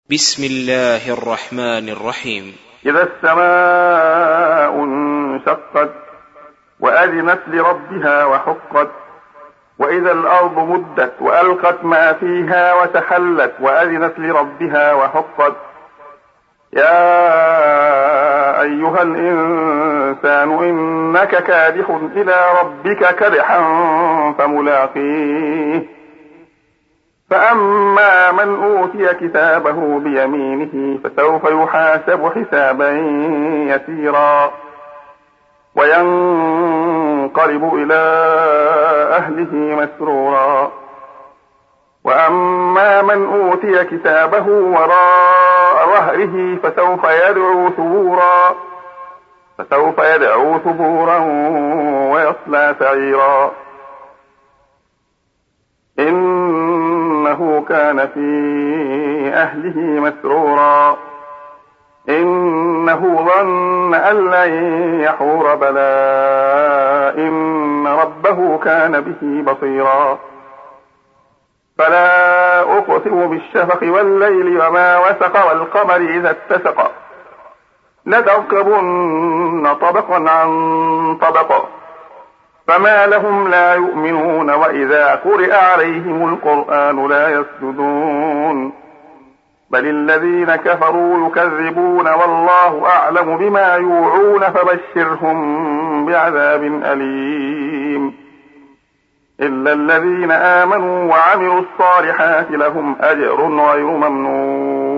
بسم الله الرحمن الرحيم. إذا السماء انشقت وأذنت لربها وحقت وإذا الأرض مدت وألقت ما فيها وتحلت وأذنت لربها وحقت يا أيها الإنسان إنك كادح إلى ربك كدحا فملاقيه فأما من أوتي كتابه بيمينه فسوف يحاسب حسابا يسيرا وينقلب إلى أهله مسرورا وأما من أوتي كتابه وراء ظهره فسوف يدعو ثبورا ويصلى سعيرا إنه كان في أهله مسرورا إنه ظن أن لن يحور بلى إن ربه كان به بصيرا فلا أقسم بالشفق والليل وما وسق والقمر إذا اتسق لتركبن طبقا عن طبق فما لهم لا يؤمنون وإذا قرئ عليهم القرآن لا يسجدون بل الذين كفروا يكذبون والله أعلم بما يوعون فبشرهم بعذاب أليم إلا الذين آمنوا وعملوا الصالحات لهم أجر غير ممنون